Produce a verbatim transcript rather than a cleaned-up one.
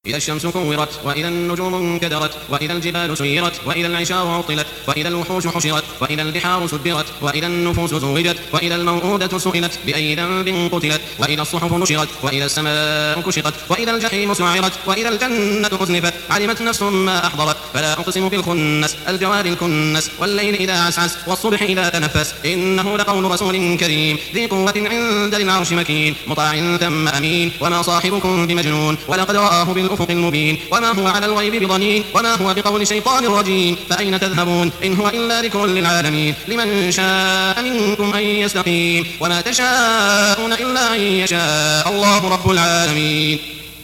إذا الشمس كورت وإذا النجوم انكدرت وإذا الجبال سيرت وإذا العشار عطلت وإذا الوحوش حشرت وإذا البحار سدرت وإذا النفوس زوجت وإذا الموءودة سئلت بأي ذنب قتلت وإذا الصحف نشرت وإذا السماء كشطت وإذا الجحيم سعرت وإذا الجنة أزلفت علمت نفس ما أحضرت فلا أقسم بالخنس الجوار الكنس والليل إذا عسعس والصبح إذا تنفس إنه لقول رسول كريم ذي قوة عند العرش مكين مطاع ثم أمين وما صاحبكم بمجنون ولقد رآه بالأفق المبين وما هو على الغيب بضنين وما هو بقول شيطان رجيم فأين تذهبون إن هو إلا ذكر للعالمين لمن شاء منكم أن يستقيم وما تشاءون إلا أن يشاء الله رب العالمين.